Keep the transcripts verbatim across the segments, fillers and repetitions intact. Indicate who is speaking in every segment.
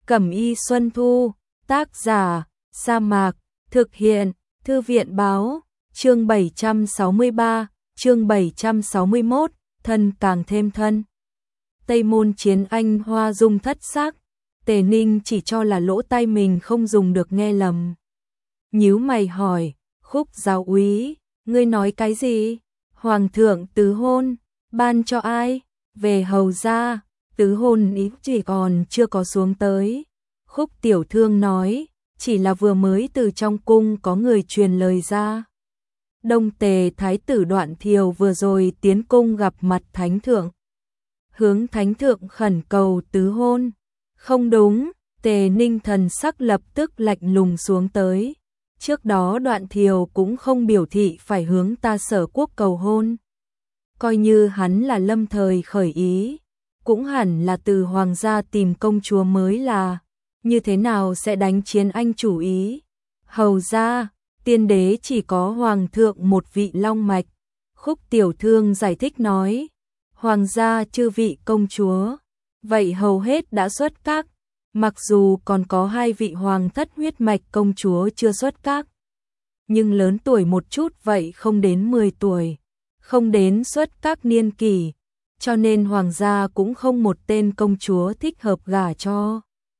Speaker 1: Cẩm y Xuân Thu, tác giả, Sa Mạc, thực hiện, Thư viện báo, chương bảy trăm sáu mươi ba, chương bảy trăm sáu mươi mốt, thân càng thêm thân. Tây môn chiến anh hoa dung thất sắc, Tề Ninh chỉ cho là lỗ tai mình không dùng được nghe lầm. Nhíu mày hỏi, Khúc giáo úy, ngươi nói cái gì? Hoàng thượng tứ hôn, ban cho ai? Về hầu gia, tứ hôn ý chỉ còn chưa có xuống tới. Khúc tiểu thương nói, chỉ là vừa mới từ trong cung có người truyền lời ra. Đông Tề thái tử Đoạn Thiều vừa rồi tiến cung gặp mặt thánh thượng. Hướng thánh thượng khẩn cầu tứ hôn. Không đúng, Tề Ninh thần sắc lập tức lạnh lùng xuống tới. Trước đó Đoạn Thiều cũng không biểu thị phải hướng ta Sở quốc cầu hôn. Coi như hắn là lâm thời khởi ý, cũng hẳn là từ hoàng gia tìm công chúa mới là, như thế nào sẽ đánh chiến anh chủ ý. Hầu gia, tiên đế chỉ có hoàng thượng một vị long mạch. Khúc tiểu thương giải thích nói, hoàng gia chư vị công chúa, vậy hầu hết đã xuất các, mặc dù còn có hai vị hoàng thất huyết mạch công chúa chưa xuất các. Nhưng lớn tuổi một chút vậy không đến mười tuổi, không đến xuất các niên kỷ, cho nên hoàng gia cũng không một tên công chúa thích hợp gả cho.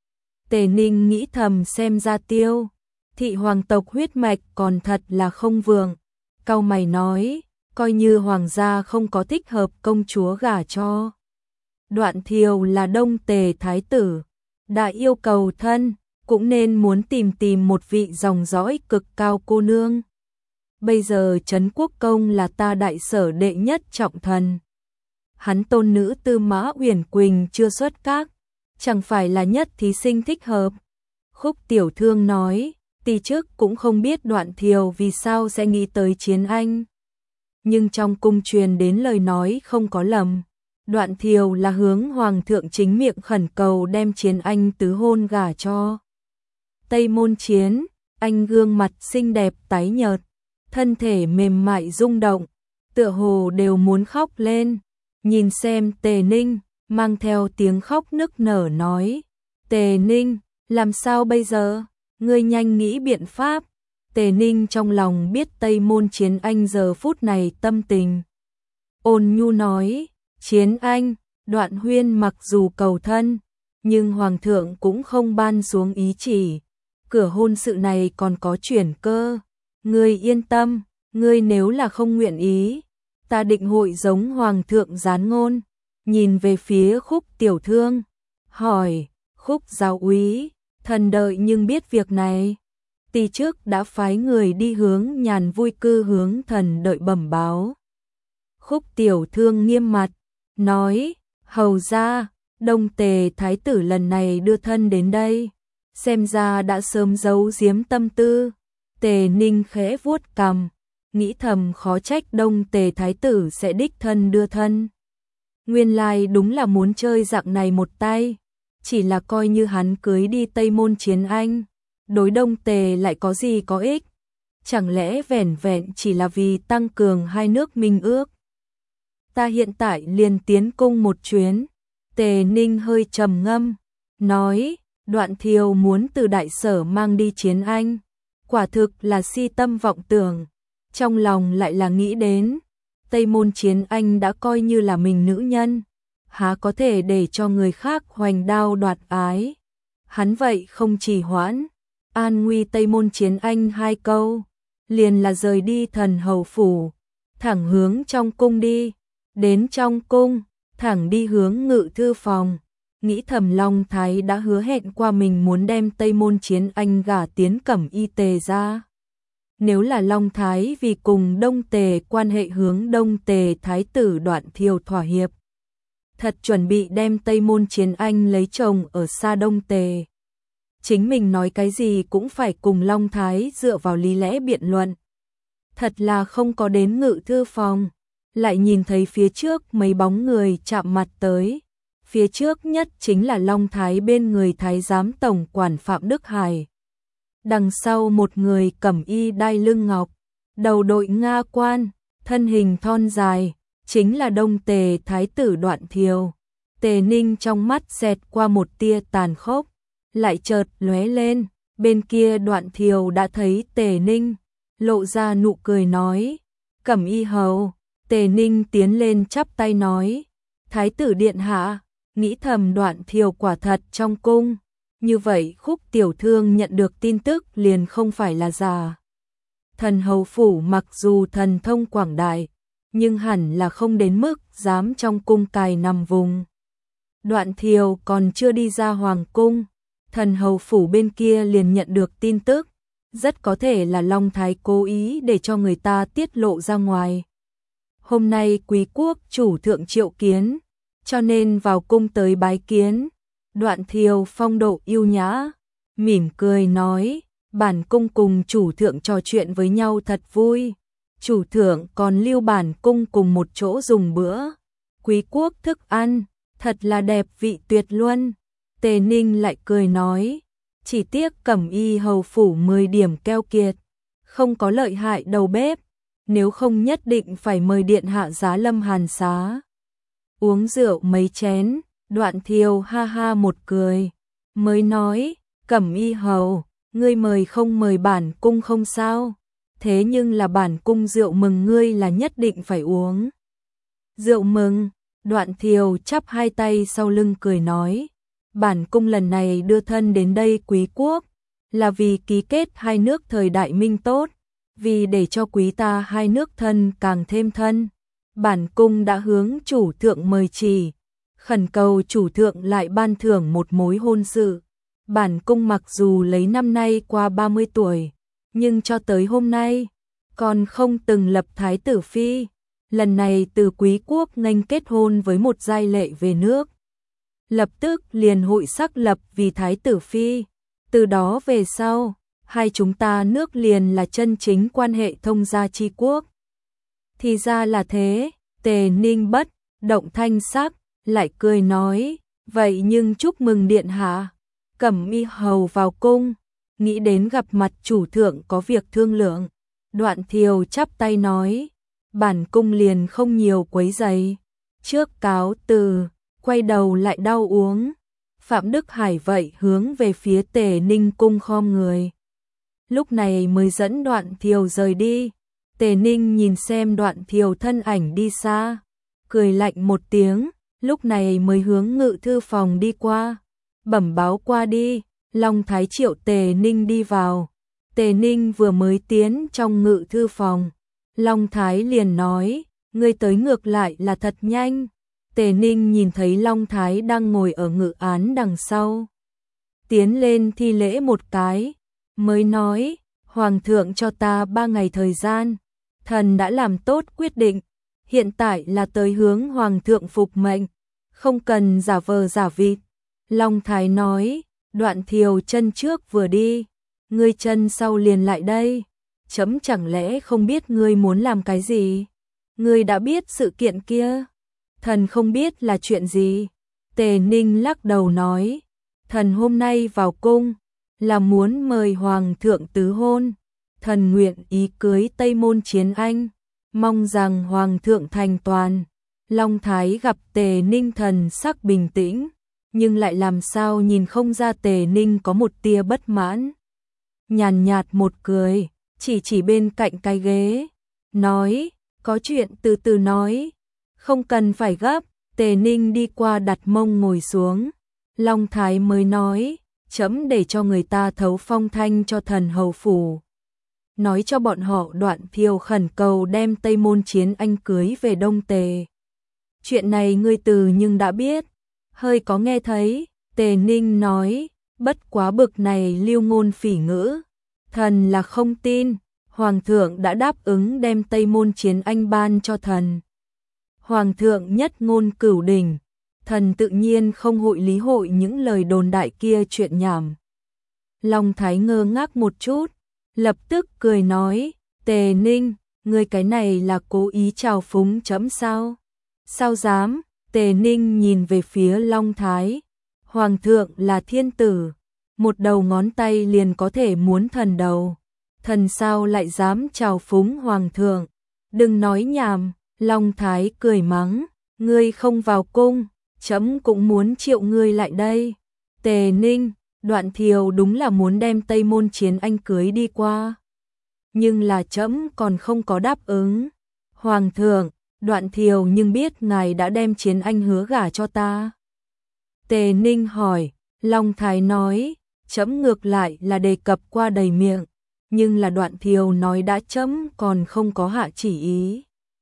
Speaker 1: Tề Ninh nghĩ thầm xem ra Tiêu thị hoàng tộc huyết mạch còn thật là không vượng, cau mày nói, coi như hoàng gia không có thích hợp công chúa gả cho. Đoạn Thiều là Đông Tề thái tử, đã yêu cầu thân, cũng nên muốn tìm tìm một vị dòng dõi cực cao cô nương. Bây giờ Trấn Quốc Công là ta Đại Sở đệ nhất trọng thần. Hắn tôn nữ Tư Mã Uyển Quỳnh chưa xuất các, chẳng phải là nhất thí sinh thích hợp. Khúc tiểu thương nói, tỳ trước cũng không biết Đoạn Thiều vì sao sẽ nghĩ tới chiến anh. Nhưng trong cung truyền đến lời nói không có lầm. Đoạn Thiều là hướng hoàng thượng chính miệng khẩn cầu đem chiến anh tứ hôn gả cho. Tây môn chiến, anh gương mặt xinh đẹp tái nhợt, thân thể mềm mại rung động, tựa hồ đều muốn khóc lên. Nhìn xem Tề Ninh, mang theo tiếng khóc nức nở nói, Tề Ninh, làm sao bây giờ? Ngươi nhanh nghĩ biện pháp. Tề Ninh trong lòng biết Tây môn chiến anh giờ phút này tâm tình. Ôn nhu nói, chiến anh, Đoạn huyên mặc dù cầu thân, nhưng hoàng thượng cũng không ban xuống ý chỉ. Cửa hôn sự này còn có chuyển cơ. Ngươi yên tâm, ngươi nếu là không nguyện ý, ta định hội giống hoàng thượng gián ngôn. Nhìn về phía Khúc tiểu thương, hỏi, Khúc giáo úy, thần đợi nhưng biết việc này. Tỳ trước đã phái người đi hướng nhàn vui cư hướng thần đợi bẩm báo. Khúc tiểu thương nghiêm mặt, nói, hầu ra, Đông Tề thái tử lần này đưa thân đến đây, xem ra đã sớm giấu giếm tâm tư. Tề Ninh khẽ vuốt cằm, nghĩ thầm khó trách Đông Tề thái tử sẽ đích thân đưa thân. Nguyên lai đúng là muốn chơi dạng này một tay, chỉ là coi như hắn cưới đi Tây môn chiến anh, đối Đông Tề lại có gì có ích, chẳng lẽ vẻn vẹn chỉ là vì tăng cường hai nước minh ước. Ta hiện tại liền tiến cung một chuyến. Tề Ninh hơi trầm ngâm, nói, Đoạn Thiều muốn từ Đại Sở mang đi chiến anh, quả thực là si tâm vọng tưởng, trong lòng lại là nghĩ đến, Tây môn chiến anh đã coi như là mình nữ nhân, há có thể để cho người khác hoành đao đoạt ái. Hắn vậy không trì hoãn, an nguy Tây môn chiến anh hai câu, liền là rời đi thần hầu phủ, thẳng hướng trong cung đi. Đến trong cung, thẳng đi hướng ngự thư phòng, nghĩ thầm Long Thái đã hứa hẹn qua mình muốn đem Tây môn chiến anh gả tiến Cẩm y Tề ra. Nếu là Long Thái vì cùng Đông Tề quan hệ hướng Đông Tề thái tử Đoạn Thiều thỏa hiệp, thật chuẩn bị đem Tây môn chiến anh lấy chồng ở xa Đông Tề. Chính mình nói cái gì cũng phải cùng Long Thái dựa vào lý lẽ biện luận. Thật là không có đến ngự thư phòng, lại nhìn thấy phía trước mấy bóng người chạm mặt tới. Phía trước nhất chính là Long Thái bên người Thái giám tổng quản Phạm Đức Hải. Đằng sau một người cẩm y đai lưng ngọc, đầu đội nga quan, thân hình thon dài, chính là Đông Tề thái tử Đoạn Thiều. Tề Ninh trong mắt xẹt qua một tia tàn khốc, lại chợt lóe lên, bên kia Đoạn Thiều đã thấy Tề Ninh, lộ ra nụ cười nói, Cẩm Y hầu. Tề Ninh tiến lên chắp tay nói, Thái tử điện hạ, nghĩ thầm Đoạn Thiều quả thật trong cung, như vậy Khúc tiểu thư nhận được tin tức liền không phải là giả. Thần hầu phủ mặc dù thần thông quảng đại, nhưng hẳn là không đến mức dám trong cung cài nằm vùng. Đoạn Thiều còn chưa đi ra hoàng cung, thần hầu phủ bên kia liền nhận được tin tức, rất có thể là Long Thái cố ý để cho người ta tiết lộ ra ngoài. Hôm nay quý quốc chủ thượng triệu kiến, cho nên vào cung tới bái kiến. Đoạn Thiều phong độ yêu nhã, mỉm cười nói, bản cung cùng chủ thượng trò chuyện với nhau thật vui. Chủ thượng còn lưu bản cung cùng một chỗ dùng bữa. Quý quốc thức ăn, thật là đẹp vị tuyệt luôn. Tề Ninh lại cười nói, chỉ tiếc Cẩm Y hầu phủ mười điểm keo kiệt, không có lợi hại đầu bếp, nếu không nhất định phải mời điện hạ giá lâm hàn xá. Uống rượu mấy chén, Đoạn Thiều ha ha một cười, mới nói, Cẩm Y hầu, ngươi mời không mời bản cung không sao, thế nhưng là bản cung rượu mừng ngươi là nhất định phải uống. Rượu mừng, Đoạn Thiều chắp hai tay sau lưng cười nói, bản cung lần này đưa thân đến đây quý quốc, là vì ký kết hai nước thời đại minh tốt, vì để cho quý ta hai nước thân càng thêm thân. Bản cung đã hướng chủ thượng mời chỉ, khẩn cầu chủ thượng lại ban thưởng một mối hôn sự. Bản cung mặc dù lấy năm nay qua ba mươi tuổi, nhưng cho tới hôm nay, còn không từng lập thái tử phi. Lần này từ quý quốc nghênh kết hôn với một giai lệ về nước. Lập tức liền hội sắc lập vì thái tử phi. Từ đó về sau, hai chúng ta nước liền là chân chính quan hệ thông gia chi quốc. Thì ra là thế, Tề Ninh bất động thanh sắc, lại cười nói, vậy nhưng chúc mừng điện hạ. Cẩm Y hầu vào cung, nghĩ đến gặp mặt chủ thượng có việc thương lượng. Đoạn Thiều chắp tay nói, bản cung liền không nhiều quấy rầy, trước cáo từ, quay đầu lại đau uống. Phạm Đức Hải vậy hướng về phía Tề Ninh cung khom người, lúc này mới dẫn Đoạn Thiều rời đi. Tề Ninh nhìn xem Đoạn Thiều thân ảnh đi xa, cười lạnh một tiếng, lúc này mới hướng ngự thư phòng đi qua, bẩm báo qua đi. Long Thái triệu Tề Ninh đi vào. Tề Ninh vừa mới tiến trong ngự thư phòng, Long Thái liền nói, ngươi tới ngược lại là thật nhanh. Tề Ninh nhìn thấy Long Thái đang ngồi ở ngự án đằng sau, tiến lên thi lễ một cái, mới nói, Hoàng thượng cho ta ba ngày thời gian, thần đã làm tốt quyết định, hiện tại là tới hướng Hoàng thượng phục mệnh, không cần giả vờ giả vịt. Long Thái nói, Đoạn Thiều chân trước vừa đi, ngươi chân sau liền lại đây, chấm chẳng lẽ không biết ngươi muốn làm cái gì? Ngươi đã biết sự kiện kia? Thần không biết là chuyện gì. Tề Ninh lắc đầu nói, thần hôm nay vào cung là muốn mời Hoàng thượng tứ hôn, thần nguyện ý cưới Tây Môn Chiến Anh, mong rằng Hoàng thượng thành toàn. Long Thái gặp Tề Ninh thần sắc bình tĩnh, nhưng lại làm sao nhìn không ra Tề Ninh có một tia bất mãn. Nhàn nhạt một cười, chỉ chỉ bên cạnh cái ghế, nói, có chuyện từ từ nói, không cần phải gấp. Tề Ninh đi qua đặt mông ngồi xuống, Long Thái mới nói, chấm để cho người ta thấu phong thanh cho thần hầu phủ, nói cho bọn họ Đoạn Thiều khẩn cầu đem Tây Môn Chiến Anh cưới về Đông Tề. Chuyện này ngươi từ nhưng đã biết, hơi có nghe thấy. Tề Ninh nói, bất quá bực này lưu ngôn phỉ ngữ, thần là không tin. Hoàng thượng đã đáp ứng đem Tây Môn Chiến Anh ban cho thần. Hoàng thượng nhất ngôn cửu đỉnh, thần tự nhiên không hội lý hội những lời đồn đại kia chuyện nhảm. Long Thái ngơ ngác một chút, lập tức cười nói, Tề Ninh, ngươi cái này là cố ý trào phúng chấm sao? Sao dám? Tề Ninh nhìn về phía Long Thái, Hoàng thượng là thiên tử, một đầu ngón tay liền có thể muốn thần đầu, thần sao lại dám trào phúng Hoàng thượng? Đừng nói nhảm. Long Thái cười mắng, ngươi không vào cung, chấm cũng muốn triệu ngươi lại đây. Tề Ninh, Đoạn Thiều đúng là muốn đem Tây Môn Chiến Anh cưới đi qua. Nhưng là trẫm còn không có đáp ứng. Hoàng thượng, Đoạn Thiều nhưng biết ngài đã đem Chiến Anh hứa gả cho ta. Tề Ninh hỏi, Long Thái nói, trẫm ngược lại là đề cập qua đầy miệng, nhưng là Đoạn Thiều nói đã trẫm còn không có hạ chỉ ý.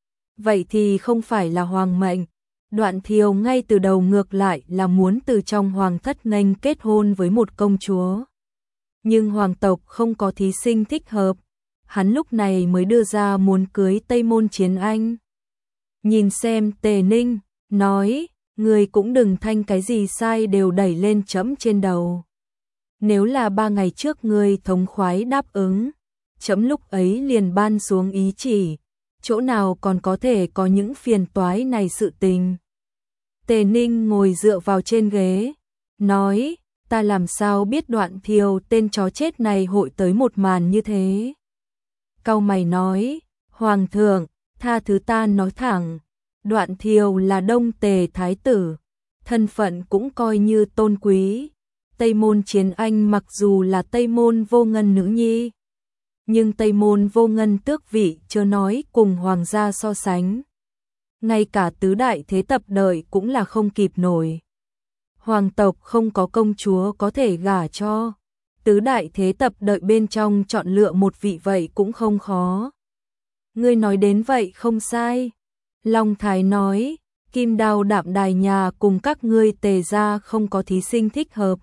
Speaker 1: Vậy thì không phải là hoàng mệnh. Đoạn Thiều ngay từ đầu ngược lại là muốn từ trong hoàng thất nghênh kết hôn với một công chúa. Nhưng hoàng tộc không có thí sinh thích hợp, hắn lúc này mới đưa ra muốn cưới Tây Môn Chiến Anh. Nhìn xem Tề Ninh, nói, người cũng đừng thanh cái gì sai đều đẩy lên trẫm trên đầu. Nếu là ba ngày trước người thống khoái đáp ứng, trẫm lúc ấy liền ban xuống ý chỉ, chỗ nào còn có thể có những phiền toái này sự tình. Tề Ninh ngồi dựa vào trên ghế, nói, ta làm sao biết Đoạn Thiều tên chó chết này hội tới một màn như thế. Cau mày nói, Hoàng thượng, tha thứ ta nói thẳng, Đoạn Thiều là Đông Tề Thái tử, thân phận cũng coi như tôn quý. Tây Môn Chiến Anh mặc dù là Tây Môn Vô Ngân nữ nhi, nhưng Tây Môn Vô Ngân tước vị chớ nói cùng hoàng gia so sánh. Ngay cả tứ đại thế tập đợi cũng là không kịp nổi. Hoàng tộc không có công chúa có thể gả cho, tứ đại thế tập đợi bên trong chọn lựa một vị vậy cũng không khó. Ngươi nói đến vậy không sai. Long Thái nói, Kim Đao Đạm Đài nhà cùng các ngươi Tề gia không có thí sinh thích hợp.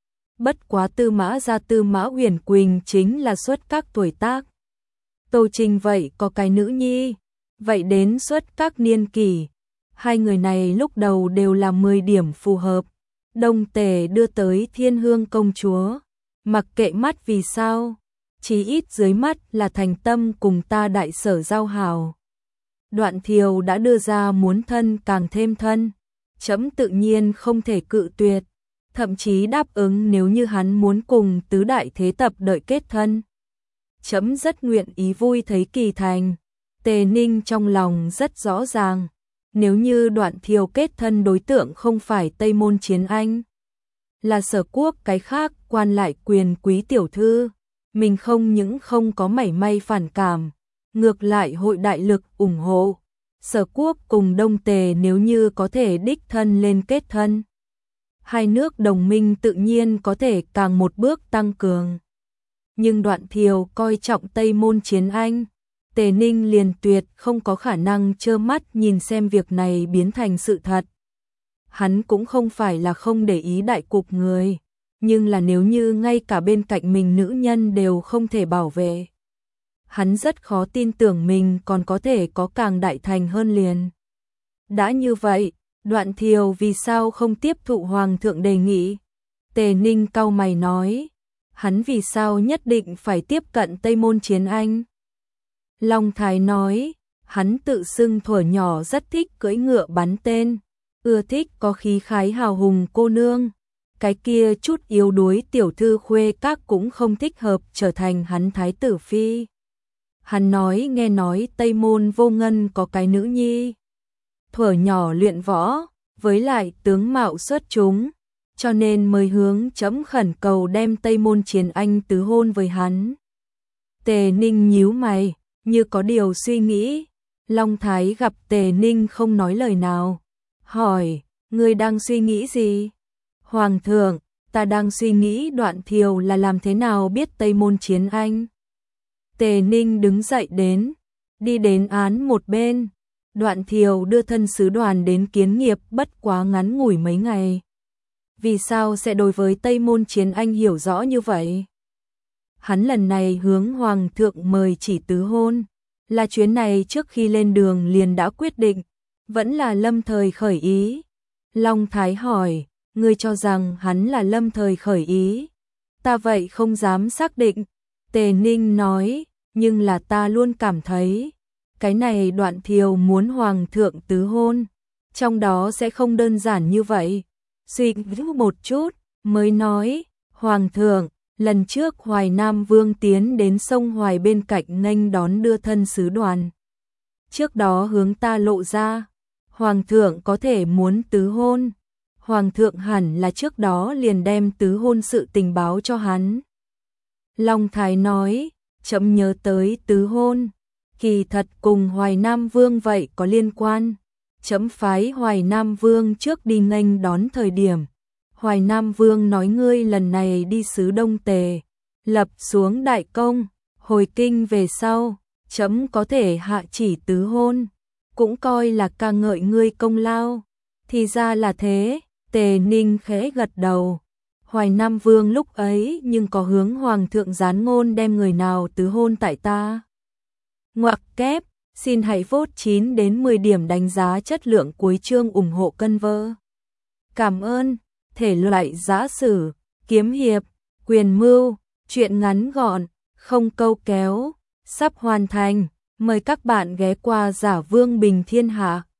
Speaker 1: Bất quá Tư Mã gia Tư Mã Uyển Quỳnh chính là xuất các tuổi tác. Tô Trình vậy có cái nữ nhi, vậy đến xuất các niên kỷ. Hai người này lúc đầu đều là mười điểm phù hợp. Đông Tề đưa tới Thiên Hương công chúa, mặc kệ mắt vì sao, chí ít dưới mắt là thành tâm cùng ta đại sở giao hảo. Đoạn Thiều đã đưa ra muốn thân càng thêm thân, trẫm tự nhiên không thể cự tuyệt, thậm chí đáp ứng nếu như hắn muốn cùng tứ đại thế tập đợi kết thân. Trẫm rất nguyện ý vui thấy kỳ thành. Tề Ninh trong lòng rất rõ ràng, nếu như Đoạn Thiều kết thân đối tượng không phải Tây Môn Chiến Anh, là Sở Quốc cái khác quan lại quyền quý tiểu thư, mình không những không có mảy may phản cảm, ngược lại hội đại lực ủng hộ. Sở Quốc cùng Đông Tề nếu như có thể đích thân lên kết thân, hai nước đồng minh tự nhiên có thể càng một bước tăng cường. Nhưng Đoạn Thiều coi trọng Tây Môn Chiến Anh, Tề Ninh liền tuyệt không có khả năng trơ mắt nhìn xem việc này biến thành sự thật. Hắn cũng không phải là không để ý đại cục người, nhưng là nếu như ngay cả bên cạnh mình nữ nhân đều không thể bảo vệ, hắn rất khó tin tưởng mình còn có thể có càng đại thành hơn liền. Đã như vậy, Đoạn Thiều vì sao không tiếp thụ Hoàng thượng đề nghị? Tề Ninh cau mày nói, hắn vì sao nhất định phải tiếp cận Tây Môn Chiến Anh? Long Thái nói, hắn tự xưng thuở nhỏ rất thích cưỡi ngựa bắn tên, ưa thích có khí khái hào hùng cô nương. Cái kia chút yếu đuối tiểu thư khuê các cũng không thích hợp trở thành hắn thái tử phi. Hắn nói nghe nói Tây Môn Vô Ngân có cái nữ nhi, thuở nhỏ luyện võ, với lại tướng mạo xuất chúng, cho nên mới hướng trẫm khẩn cầu đem Tây Môn Chiến Anh tứ hôn với hắn. Tề Ninh nhíu mày, như có điều suy nghĩ. Long Thái gặp Tề Ninh không nói lời nào, hỏi, ngươi đang suy nghĩ gì? Hoàng thượng, ta đang suy nghĩ Đoạn Thiều là làm thế nào biết Tây Môn Chiến Anh. Tề Ninh đứng dậy đến, đi đến án một bên. Đoạn Thiều đưa thân sứ đoàn đến kiến nghiệp bất quá ngắn ngủi mấy ngày. Vì sao sẽ đối với Tây Môn Chiến Anh hiểu rõ như vậy? Hắn lần này hướng Hoàng thượng mời chỉ tứ hôn, là chuyến này trước khi lên đường liền đã quyết định, vẫn là lâm thời khởi ý. Long Thái hỏi, ngươi cho rằng hắn là lâm thời khởi ý? Ta vậy không dám xác định. Tề Ninh nói, nhưng là ta luôn cảm thấy, cái này Đoạn Thiều muốn Hoàng thượng tứ hôn, trong đó sẽ không đơn giản như vậy. Suy nghĩ một chút, mới nói, Hoàng thượng, lần trước Hoài Nam Vương tiến đến sông Hoài bên cạnh nghênh đón đưa thân sứ đoàn. Trước đó hướng ta lộ ra, Hoàng thượng có thể muốn tứ hôn. Hoàng thượng hẳn là trước đó liền đem tứ hôn sự tình báo cho hắn. Long Thái nói, chậm nhớ tới tứ hôn, kỳ thật cùng Hoài Nam Vương vậy có liên quan. Chấm phái Hoài Nam Vương trước đi nghênh đón thời điểm. Hoài Nam Vương nói ngươi lần này đi xứ Đông Tề, lập xuống đại công, hồi kinh về sau, chấm có thể hạ chỉ tứ hôn, cũng coi là ca ngợi ngươi công lao. Thì ra là thế, Tề Ninh khẽ gật đầu. Hoài Nam Vương lúc ấy nhưng có hướng Hoàng thượng gián ngôn đem người nào tứ hôn tại ta. Ngoặc kép, xin hãy vote chín đến mười điểm đánh giá chất lượng cuối chương ủng hộ cân vơ. Cảm ơn, thể loại giã sử, kiếm hiệp, quyền mưu, truyện ngắn gọn, không câu kéo, sắp hoàn thành. Mời các bạn ghé qua Giả Vương Bình Thiên Hạ.